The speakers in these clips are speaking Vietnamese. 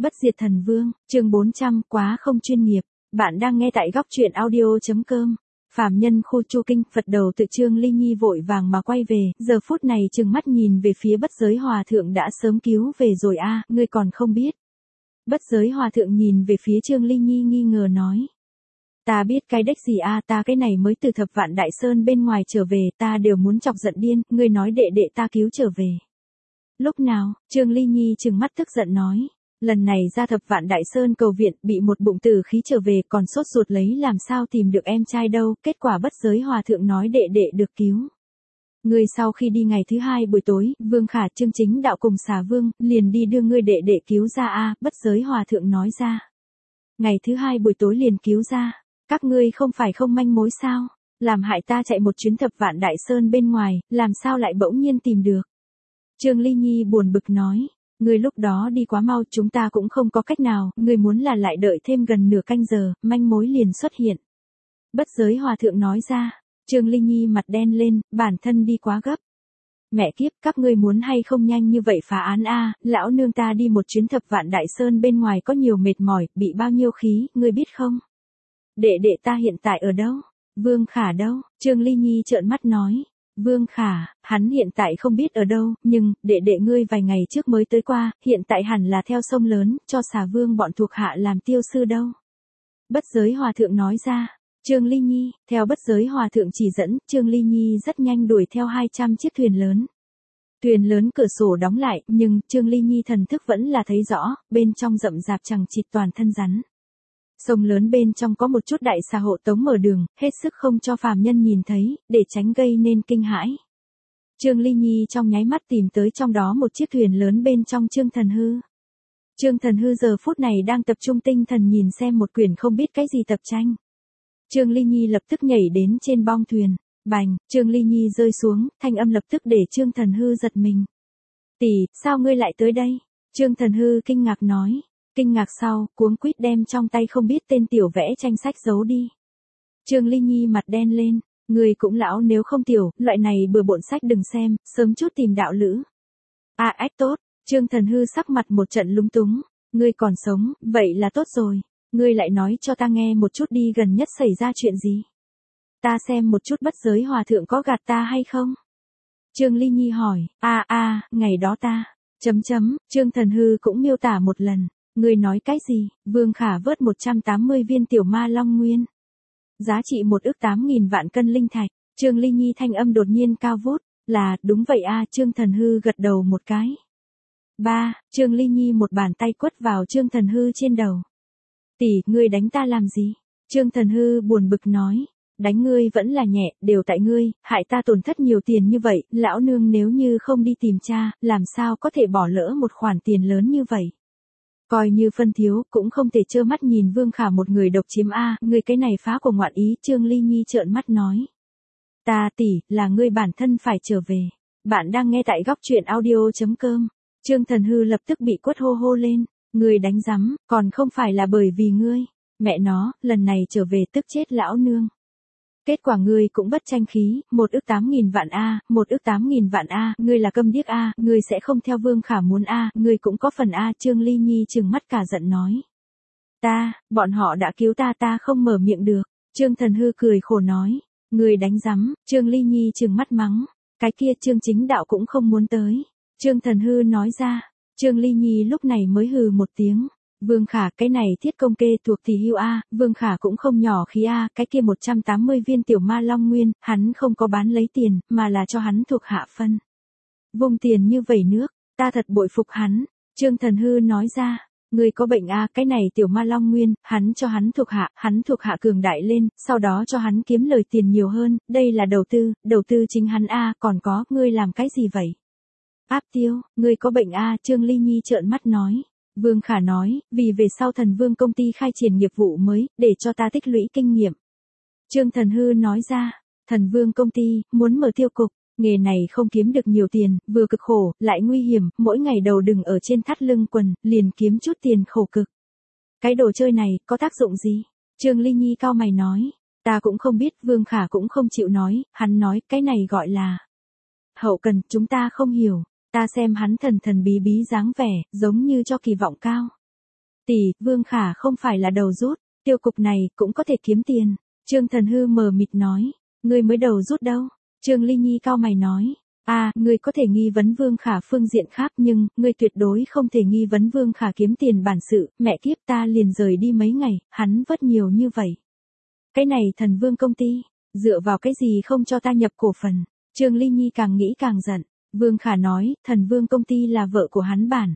Bất diệt thần vương, chương 400, quá không chuyên nghiệp. Bạn đang nghe tại góc truyện audio.com. Phàm nhân khu Chu Kinh, Phật đầu tự Trương Ly Nhi vội vàng mà quay về, giờ phút này trừng mắt nhìn về phía Bất Giới Hòa Thượng đã sớm cứu về rồi a, ngươi còn không biết. Bất Giới Hòa Thượng nhìn về phía Trương Ly Nhi nghi ngờ nói. Ta biết cái đếch gì a, ta cái này mới từ Thập Vạn Đại Sơn bên ngoài trở về, ta đều muốn chọc giận điên, ngươi nói đệ đệ ta cứu trở về. Lúc nào, Trương Ly Nhi trừng mắt tức giận nói. Lần này ra Thập Vạn Đại Sơn cầu viện, bị một bụng tử khí trở về, còn sốt ruột lấy làm sao tìm được em trai đâu, kết quả Bất Giới Hòa Thượng nói đệ đệ được cứu. Ngươi sau khi đi ngày thứ hai buổi tối, Vương Khả Chương Chính Đạo cùng Xà Vương, liền đi đưa ngươi đệ đệ cứu ra a, Bất Giới Hòa Thượng nói ra. Ngày thứ hai buổi tối liền cứu ra, các ngươi không phải không manh mối sao, làm hại ta chạy một chuyến Thập Vạn Đại Sơn bên ngoài, làm sao lại bỗng nhiên tìm được. Trương Ly Nhi buồn bực nói. Ngươi lúc đó đi quá mau, chúng ta cũng không có cách nào, ngươi muốn là lại đợi thêm gần nửa canh giờ, manh mối liền xuất hiện. Bất Giới Hòa Thượng nói ra. Trương Ly Nhi mặt đen lên, bản thân đi quá gấp. Mẹ kiếp, các ngươi muốn hay không nhanh như vậy phá án a, lão nương ta đi một chuyến Thập Vạn Đại Sơn bên ngoài có nhiều mệt mỏi, bị bao nhiêu khí, ngươi biết không? Đệ đệ ta hiện tại ở đâu? Vương Khả đâu? Trương Ly Nhi trợn mắt nói. Vương Khả, hắn hiện tại không biết ở đâu, nhưng, đệ đệ ngươi vài ngày trước mới tới qua, hiện tại hẳn là theo sông lớn, cho Xà Vương bọn thuộc hạ làm tiêu sư đâu. Bất Giới Hòa Thượng nói ra. Trương Ly Nhi, theo Bất Giới Hòa Thượng chỉ dẫn, Trương Ly Nhi rất nhanh đuổi theo 200 chiếc thuyền lớn. Thuyền lớn cửa sổ đóng lại, nhưng, Trương Ly Nhi thần thức vẫn là thấy rõ, bên trong rậm rạp chằng chịt toàn thân rắn. Sông lớn bên trong có một chút đại xà hộ tống mở đường, hết sức không cho phàm nhân nhìn thấy, để tránh gây nên kinh hãi. Trương Ly Nhi trong nháy mắt tìm tới trong đó một chiếc thuyền lớn bên trong Trương Thần Hư. Trương Thần Hư giờ phút này đang tập trung tinh thần nhìn xem một quyển không biết cái gì tập tranh. Trương Ly Nhi lập tức nhảy đến trên bong thuyền, bành, Trương Ly Nhi rơi xuống, thanh âm lập tức để Trương Thần Hư giật mình. Tỷ, sao ngươi lại tới đây? Trương Thần Hư kinh ngạc nói. Kinh ngạc sau, cuống quýt đem trong tay không biết tên tiểu vẽ tranh sách giấu đi. Trương Ly Nhi mặt đen lên, người cũng lão nếu không tiểu, loại này bừa bộn sách đừng xem, sớm chút tìm đạo lữ. À ách tốt, Trương Thần Hư sắc mặt một trận lúng túng, ngươi còn sống, vậy là tốt rồi, ngươi lại nói cho ta nghe một chút đi, gần nhất xảy ra chuyện gì. Ta xem một chút Bất Giới Hòa Thượng có gạt ta hay không. Trương Ly Nhi hỏi, ngày đó ta, Trương Thần Hư cũng miêu tả một lần. Ngươi nói cái gì? Vương Khả vớt 180 viên tiểu ma long nguyên. Giá trị 1.800.000 vạn cân linh thạch. Trương Ly Nhi thanh âm đột nhiên cao vút. Là, đúng vậy a, Trương Thần Hư gật đầu một cái. Trương Ly Nhi một bàn tay quất vào Trương Thần Hư trên đầu. Tỷ, ngươi đánh ta làm gì? Trương Thần Hư buồn bực nói. Đánh ngươi vẫn là nhẹ, đều tại ngươi, hại ta tổn thất nhiều tiền như vậy, lão nương nếu như không đi tìm cha, làm sao có thể bỏ lỡ một khoản tiền lớn như vậy. Coi như phân thiếu, cũng không thể trơ mắt nhìn Vương Khả một người độc chiếm a, người cái này phá của ngoạn ý, Trương Ly Nhi trợn mắt nói. Ta tỷ, là ngươi bản thân phải trở về. Bạn đang nghe tại góc truyện audio.com. Trương Thần Hư lập tức bị quất hô hô lên, ngươi đánh rắm, còn không phải là bởi vì ngươi. Mẹ nó, lần này trở về tức chết lão nương. Kết quả ngươi cũng bất tranh khí, 1.800.000 vạn a, 1.800.000 vạn a, ngươi là câm điếc a, ngươi sẽ không theo Vương Khả muốn a, ngươi cũng có phần a, Trương Ly Nhi trừng mắt cả giận nói. Bọn họ đã cứu ta không mở miệng được. Trương Thần Hư cười khổ nói, ngươi đánh rắm, Trương Ly Nhi trừng mắt mắng, cái kia Trương Chính Đạo cũng không muốn tới. Trương Thần Hư nói ra, Trương Ly Nhi lúc này mới hừ một tiếng. Vương Khả, cái này thiết công kê thuộc thì hưu a, Vương Khả cũng không nhỏ khí a, cái kia 180 viên tiểu ma long nguyên, hắn không có bán lấy tiền, mà là cho hắn thuộc hạ phân. Vung tiền như vẩy nước, ta thật bội phục hắn. Trương Thần Hư nói ra, người có bệnh a, cái này tiểu ma long nguyên, hắn cho hắn thuộc hạ cường đại lên, sau đó cho hắn kiếm lời tiền nhiều hơn, đây là đầu tư chính hắn a, còn có, ngươi làm cái gì vậy? Áp tiêu, ngươi có bệnh a, Trương Ly Nhi trợn mắt nói. Vương Khả nói, vì về sau Thần Vương công ty khai triển nghiệp vụ mới, để cho ta tích lũy kinh nghiệm. Trương Thần Hư nói ra, Thần Vương công ty, muốn mở tiêu cục, nghề này không kiếm được nhiều tiền, vừa cực khổ, lại nguy hiểm, mỗi ngày đầu đừng ở trên thắt lưng quần, liền kiếm chút tiền khổ cực. Cái đồ chơi này, có tác dụng gì? Trương Ly Nhi cao mày nói, ta cũng không biết, Vương Khả cũng không chịu nói, hắn nói, cái này gọi là hậu cần, chúng ta không hiểu. Ta xem hắn thần thần bí bí dáng vẻ, giống như cho kỳ vọng cao. Tỷ, Vương Khả không phải là đầu rút, tiêu cục này cũng có thể kiếm tiền. Trương Thần Hư mờ mịt nói, ngươi mới đầu rút đâu. Trương Ly Nhi cau mày nói, ngươi có thể nghi vấn Vương Khả phương diện khác nhưng, ngươi tuyệt đối không thể nghi vấn Vương Khả kiếm tiền bản sự, mẹ kiếp ta liền rời đi mấy ngày, hắn vất nhiều như vậy. Cái này Thần Vương công ty, dựa vào cái gì không cho ta nhập cổ phần. Trương Ly Nhi càng nghĩ càng giận, Vương Khả nói, Thần Vương công ty là vợ của hắn bản.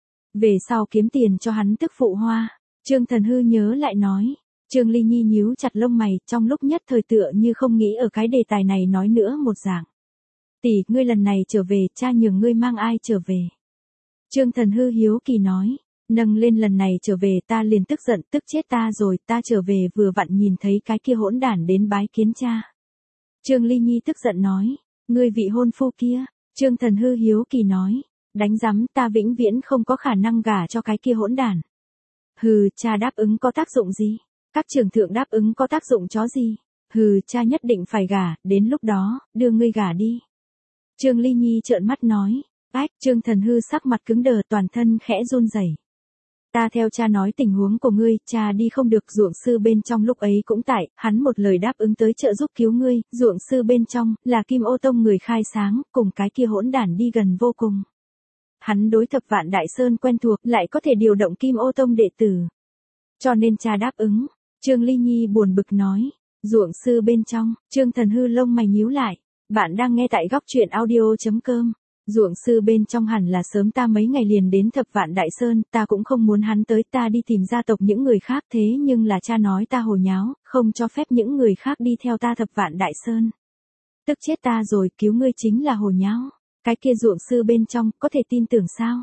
Về sau kiếm tiền cho hắn tức phụ hoa. Trương Thần Hư nhớ lại nói. Trương Ly Nhi nhíu chặt lông mày, trong lúc nhất thời tựa như không nghĩ ở cái đề tài này nói nữa một dạng. Tỷ, ngươi lần này trở về, cha nhường ngươi mang ai trở về? Trương Thần Hư hiếu kỳ nói, nâng lên lần này trở về ta liền tức giận, tức chết ta rồi, ta trở về vừa vặn nhìn thấy cái kia hỗn đản đến bái kiến cha. Trương Ly Nhi tức giận nói, ngươi vị hôn phu kia. Trương Thần Hư hiếu kỳ nói, đánh rắm ta vĩnh viễn không có khả năng gả cho cái kia hỗn đản. Hừ, cha đáp ứng có tác dụng gì? Các trưởng thượng đáp ứng có tác dụng chó gì? Hừ, cha nhất định phải gả, đến lúc đó, đưa ngươi gả đi. Trương Ly Nhi trợn mắt nói, Trương Thần Hư sắc mặt cứng đờ toàn thân khẽ run rẩy. Ta theo cha nói tình huống của ngươi, cha đi không được, ruộng sư bên trong lúc ấy cũng tại, hắn một lời đáp ứng tới trợ giúp cứu ngươi, ruộng sư bên trong, là Kim Ô Tông người khai sáng, cùng cái kia hỗn đản đi gần vô cùng. Hắn đối Thập Vạn Đại Sơn quen thuộc, lại có thể điều động Kim Ô Tông đệ tử. Cho nên cha đáp ứng. Trương Ly Nhi buồn bực nói, ruộng sư bên trong, Trương Thần Hư lông mày nhíu lại. Bạn đang nghe tại góc truyện audio.com. Ruộng sư bên trong hẳn là sớm ta mấy ngày liền đến Thập Vạn Đại Sơn, ta cũng không muốn hắn tới, ta đi tìm gia tộc những người khác, thế nhưng là cha nói ta hồ nháo, không cho phép những người khác đi theo ta Thập Vạn Đại Sơn. Tức chết ta rồi, cứu ngươi chính là hồ nháo. Cái kia ruộng sư bên trong, có thể tin tưởng sao?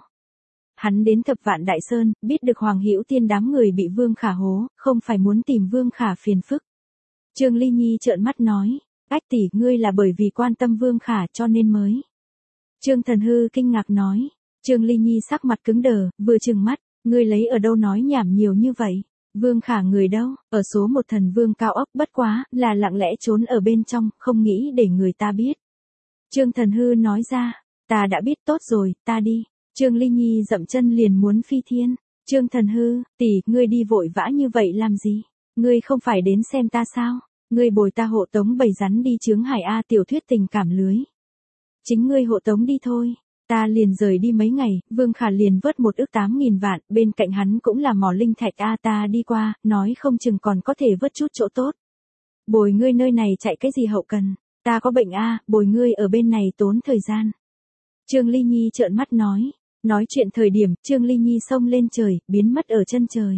Hắn đến Thập Vạn Đại Sơn, biết được Hoàng Hữu Tiên đám người bị Vương Khả hố, không phải muốn tìm Vương Khả phiền phức. Trương Ly Nhi trợn mắt nói, tỷ, ngươi là bởi vì quan tâm Vương Khả cho nên mới. Trương Thần Hư kinh ngạc nói. Trương Ly Nhi sắc mặt cứng đờ, vừa trừng mắt, ngươi lấy ở đâu nói nhảm nhiều như vậy? Vương Khả người đâu? Ở số một Thần Vương cao ốc, bất quá, là lặng lẽ trốn ở bên trong, không nghĩ để người ta biết. Trương Thần Hư nói ra, ta đã biết, tốt rồi, ta đi. Trương Ly Nhi dậm chân liền muốn phi thiên. Trương Thần Hư, tỷ, ngươi đi vội vã như vậy làm gì? Ngươi không phải đến xem ta sao? Ngươi bồi ta hộ tống bầy rắn đi chướng hải A tiểu thuyết tình cảm lưới. Chính ngươi hộ tống đi thôi. Ta liền rời đi mấy ngày, Vương Khả liền vớt 1.800.000 vạn, bên cạnh hắn cũng là mỏ linh thạch ta đi qua, nói không chừng còn có thể vớt chút chỗ tốt. Bồi ngươi nơi này chạy cái gì hậu cần, ta có bệnh bồi ngươi ở bên này tốn thời gian. Trương Ly Nhi trợn mắt nói chuyện thời điểm, Trương Ly Nhi xông lên trời, biến mất ở chân trời.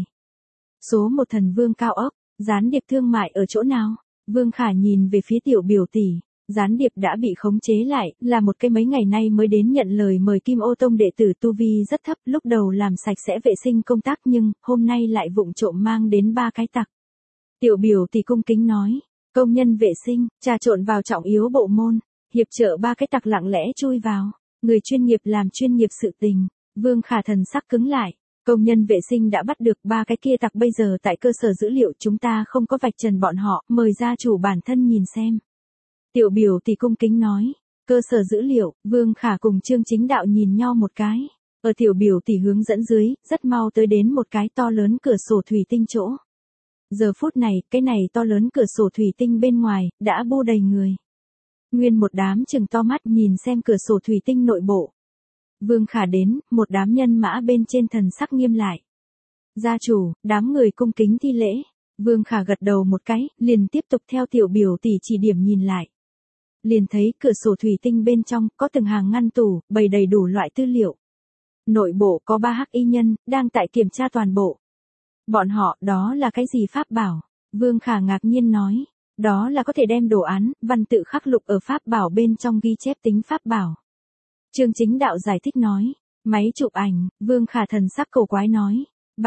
Số một Thần Vương cao ốc, gián điệp thương mại ở chỗ nào? Vương Khả nhìn về phía tiểu biểu tỷ. Gián điệp đã bị khống chế lại, là một cái mấy ngày nay mới đến nhận lời mời Kim Ô Tông đệ tử tu vi rất thấp, lúc đầu làm sạch sẽ vệ sinh công tác nhưng, hôm nay lại vụng trộm mang đến 3 cái tặc. Tiểu biểu tỷ cung kính nói, công nhân vệ sinh, trà trộn vào trọng yếu bộ môn, hiệp trợ 3 cái tặc lặng lẽ chui vào, người chuyên nghiệp làm chuyên nghiệp sự tình. Vương Khả thần sắc cứng lại, công nhân vệ sinh đã bắt được 3 cái kia tặc, bây giờ tại cơ sở dữ liệu chúng ta không có vạch trần bọn họ, mời gia chủ bản thân nhìn xem. Tiểu biểu tỷ cung kính nói, cơ sở dữ liệu, Vương Khả cùng Trương Chính Đạo nhìn nhau một cái. Ở tiểu biểu tỷ hướng dẫn dưới, rất mau tới đến một cái to lớn cửa sổ thủy tinh chỗ. Giờ phút này, cái này to lớn cửa sổ thủy tinh bên ngoài, đã bu đầy người. Nguyên một đám trừng to mắt nhìn xem cửa sổ thủy tinh nội bộ. Vương Khả đến, một đám nhân mã bên trên thần sắc nghiêm lại. Gia chủ, đám người cung kính thi lễ. Vương Khả gật đầu một cái, liền tiếp tục theo tiểu biểu tỷ chỉ điểm nhìn lại. Liền thấy cửa sổ thủy tinh bên trong có từng hàng ngăn tủ, bày đầy đủ loại tư liệu. Nội bộ có 3 hắc y nhân, đang tại kiểm tra toàn bộ. Bọn họ, đó là cái gì pháp bảo? Vương Khả ngạc nhiên nói, đó là có thể đem đồ án, văn tự khắc lục ở pháp bảo bên trong ghi chép tính pháp bảo. Trương Chính Đạo giải thích nói, máy chụp ảnh. Vương Khả thần sắc cổ quái nói,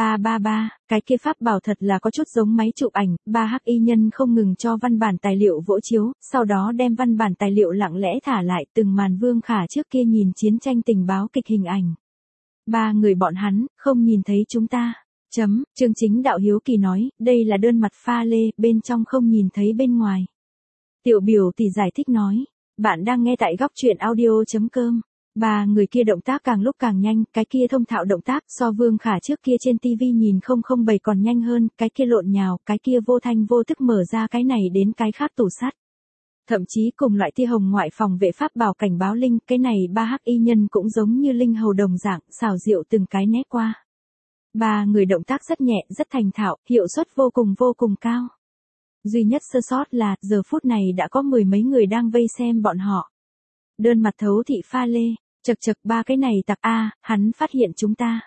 cái kia pháp bảo thật là có chút giống máy chụp ảnh. 3 hắc y nhân không ngừng cho văn bản tài liệu vỗ chiếu, sau đó đem văn bản tài liệu lặng lẽ thả lại, từng màn Vương Khả trước kia nhìn chiến tranh tình báo kịch hình ảnh. 3 người bọn hắn, không nhìn thấy chúng ta. Trương Chính Đạo hiếu kỳ nói, đây là đơn mặt pha lê, bên trong không nhìn thấy bên ngoài. Tiểu biểu tỷ giải thích nói, bạn đang nghe tại góc truyện audio.com. Ba người kia động tác càng lúc càng nhanh, cái kia thông thạo động tác so Vương Khả trước kia trên tivi nhìn 007 còn nhanh hơn, cái kia lộn nhào, cái kia vô thanh vô tức mở ra cái này đến cái khác tủ sắt. Thậm chí cùng loại tia hồng ngoại phòng vệ pháp bảo cảnh báo linh, cái này ba hắc y nhân cũng giống như linh hầu đồng dạng, xảo diệu từng cái né qua. Ba người động tác rất nhẹ, rất thành thạo, hiệu suất vô cùng cao. Duy nhất sơ sót là, giờ phút này đã có mười mấy người đang vây xem bọn họ. Đơn mặt thấu thị pha lê, chật ba cái này tặc a, hắn phát hiện chúng ta.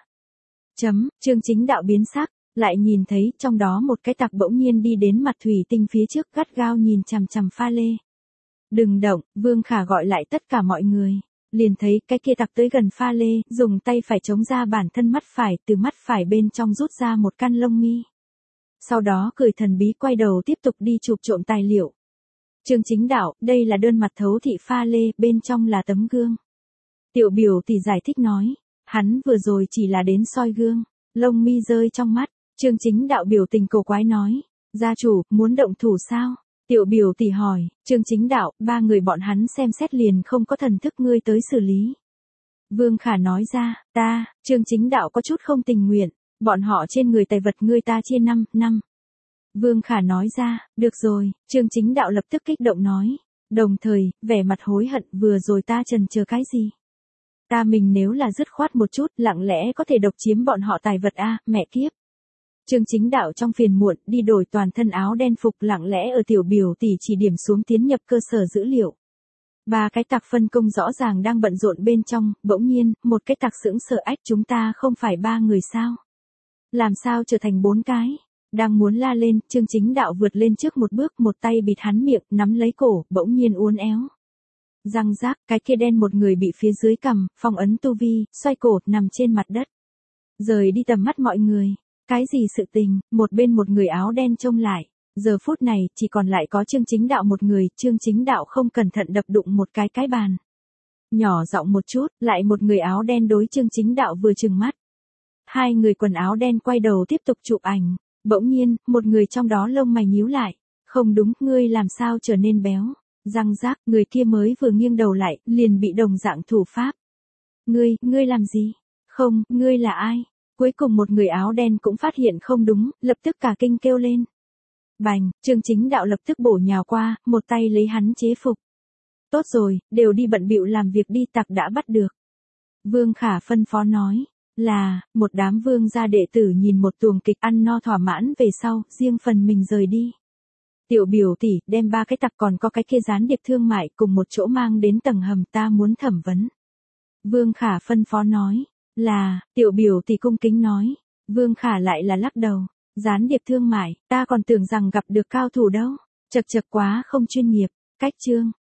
Chương Chính Đạo biến sắc, lại nhìn thấy trong đó một cái tặc bỗng nhiên đi đến mặt thủy tinh phía trước gắt gao nhìn chằm chằm pha lê. Đừng động, Vương Khả gọi lại tất cả mọi người. Liền thấy cái kia tặc tới gần pha lê, dùng tay phải chống ra bản thân mắt phải, từ mắt phải bên trong rút ra một căn lông mi. Sau đó cười thần bí quay đầu tiếp tục đi chụp trộm tài liệu. Chương Chính Đạo, đây là đơn mặt thấu thị pha lê, bên trong là tấm gương. Tiểu Biểu tỷ giải thích nói, hắn vừa rồi chỉ là đến soi gương, lông mi rơi trong mắt. Chương Chính Đạo biểu tình cổ quái nói, gia chủ, muốn động thủ sao? Tiểu Biểu tỷ hỏi, Chương Chính Đạo, ba người bọn hắn xem xét liền không có thần thức, ngươi tới xử lý. Vương Khả nói ra, Chương Chính Đạo có chút không tình nguyện, bọn họ trên người tài vật ngươi ta chia 5. Vương Khả nói ra, được rồi, Chương Chính Đạo lập tức kích động nói, đồng thời, vẻ mặt hối hận vừa rồi ta chần chờ cái gì. Ta mình nếu là dứt khoát một chút, lặng lẽ có thể độc chiếm bọn họ tài vật a, mẹ kiếp. Chương Chính Đạo trong phiền muộn, đi đổi toàn thân áo đen phục lặng lẽ ở Tiểu Biểu tỷ chỉ điểm xuống tiến nhập cơ sở dữ liệu. Ba cái tặc phân công rõ ràng đang bận rộn bên trong, bỗng nhiên, một cái tặc sững sờ ách, chúng ta không phải ba người sao? Làm sao trở thành 4 cái? Đang muốn la lên, Chương Chính Đạo vượt lên trước một bước, một tay bịt hắn miệng, nắm lấy cổ, bỗng nhiên uốn éo. Răng rác, cái kia đen một người bị phía dưới cầm, phong ấn tu vi, xoay cổ, nằm trên mặt đất. Rời đi tầm mắt mọi người. Cái gì sự tình, một bên một người áo đen trông lại. Giờ phút này, chỉ còn lại có Chương Chính Đạo một người, Chương Chính Đạo không cẩn thận đập đụng một cái bàn. Nhỏ giọng một chút, lại một người áo đen đối Chương Chính Đạo vừa trừng mắt. Hai người quần áo đen quay đầu tiếp tục chụp ảnh. Bỗng nhiên, một người trong đó lông mày nhíu lại. Không đúng, ngươi làm sao trở nên béo? Răng rác, người kia mới vừa nghiêng đầu lại, liền bị đồng dạng thủ pháp. Ngươi làm gì? Không, ngươi là ai? Cuối cùng một người áo đen cũng phát hiện không đúng, lập tức cả kinh kêu lên. Bành, Chương Chính Đạo lập tức bổ nhào qua, một tay lấy hắn chế phục. Tốt rồi, đều đi bận bịu làm việc đi, tặc đã bắt được. Vương Khả phân phó nói, là, một đám vương gia đệ tử nhìn một tuồng kịch ăn no thỏa mãn về sau, riêng phần mình rời đi. Tiểu Biểu tỷ, đem ba cái tặc còn có cái kia gián điệp thương mại cùng một chỗ mang đến tầng hầm, ta muốn thẩm vấn. Vương Khả phân phó nói, là, Tiểu Biểu tỷ cung kính nói. Vương Khả lại là lắc đầu, gián điệp thương mại, ta còn tưởng rằng gặp được cao thủ đâu. Chật quá không chuyên nghiệp. Cách chương.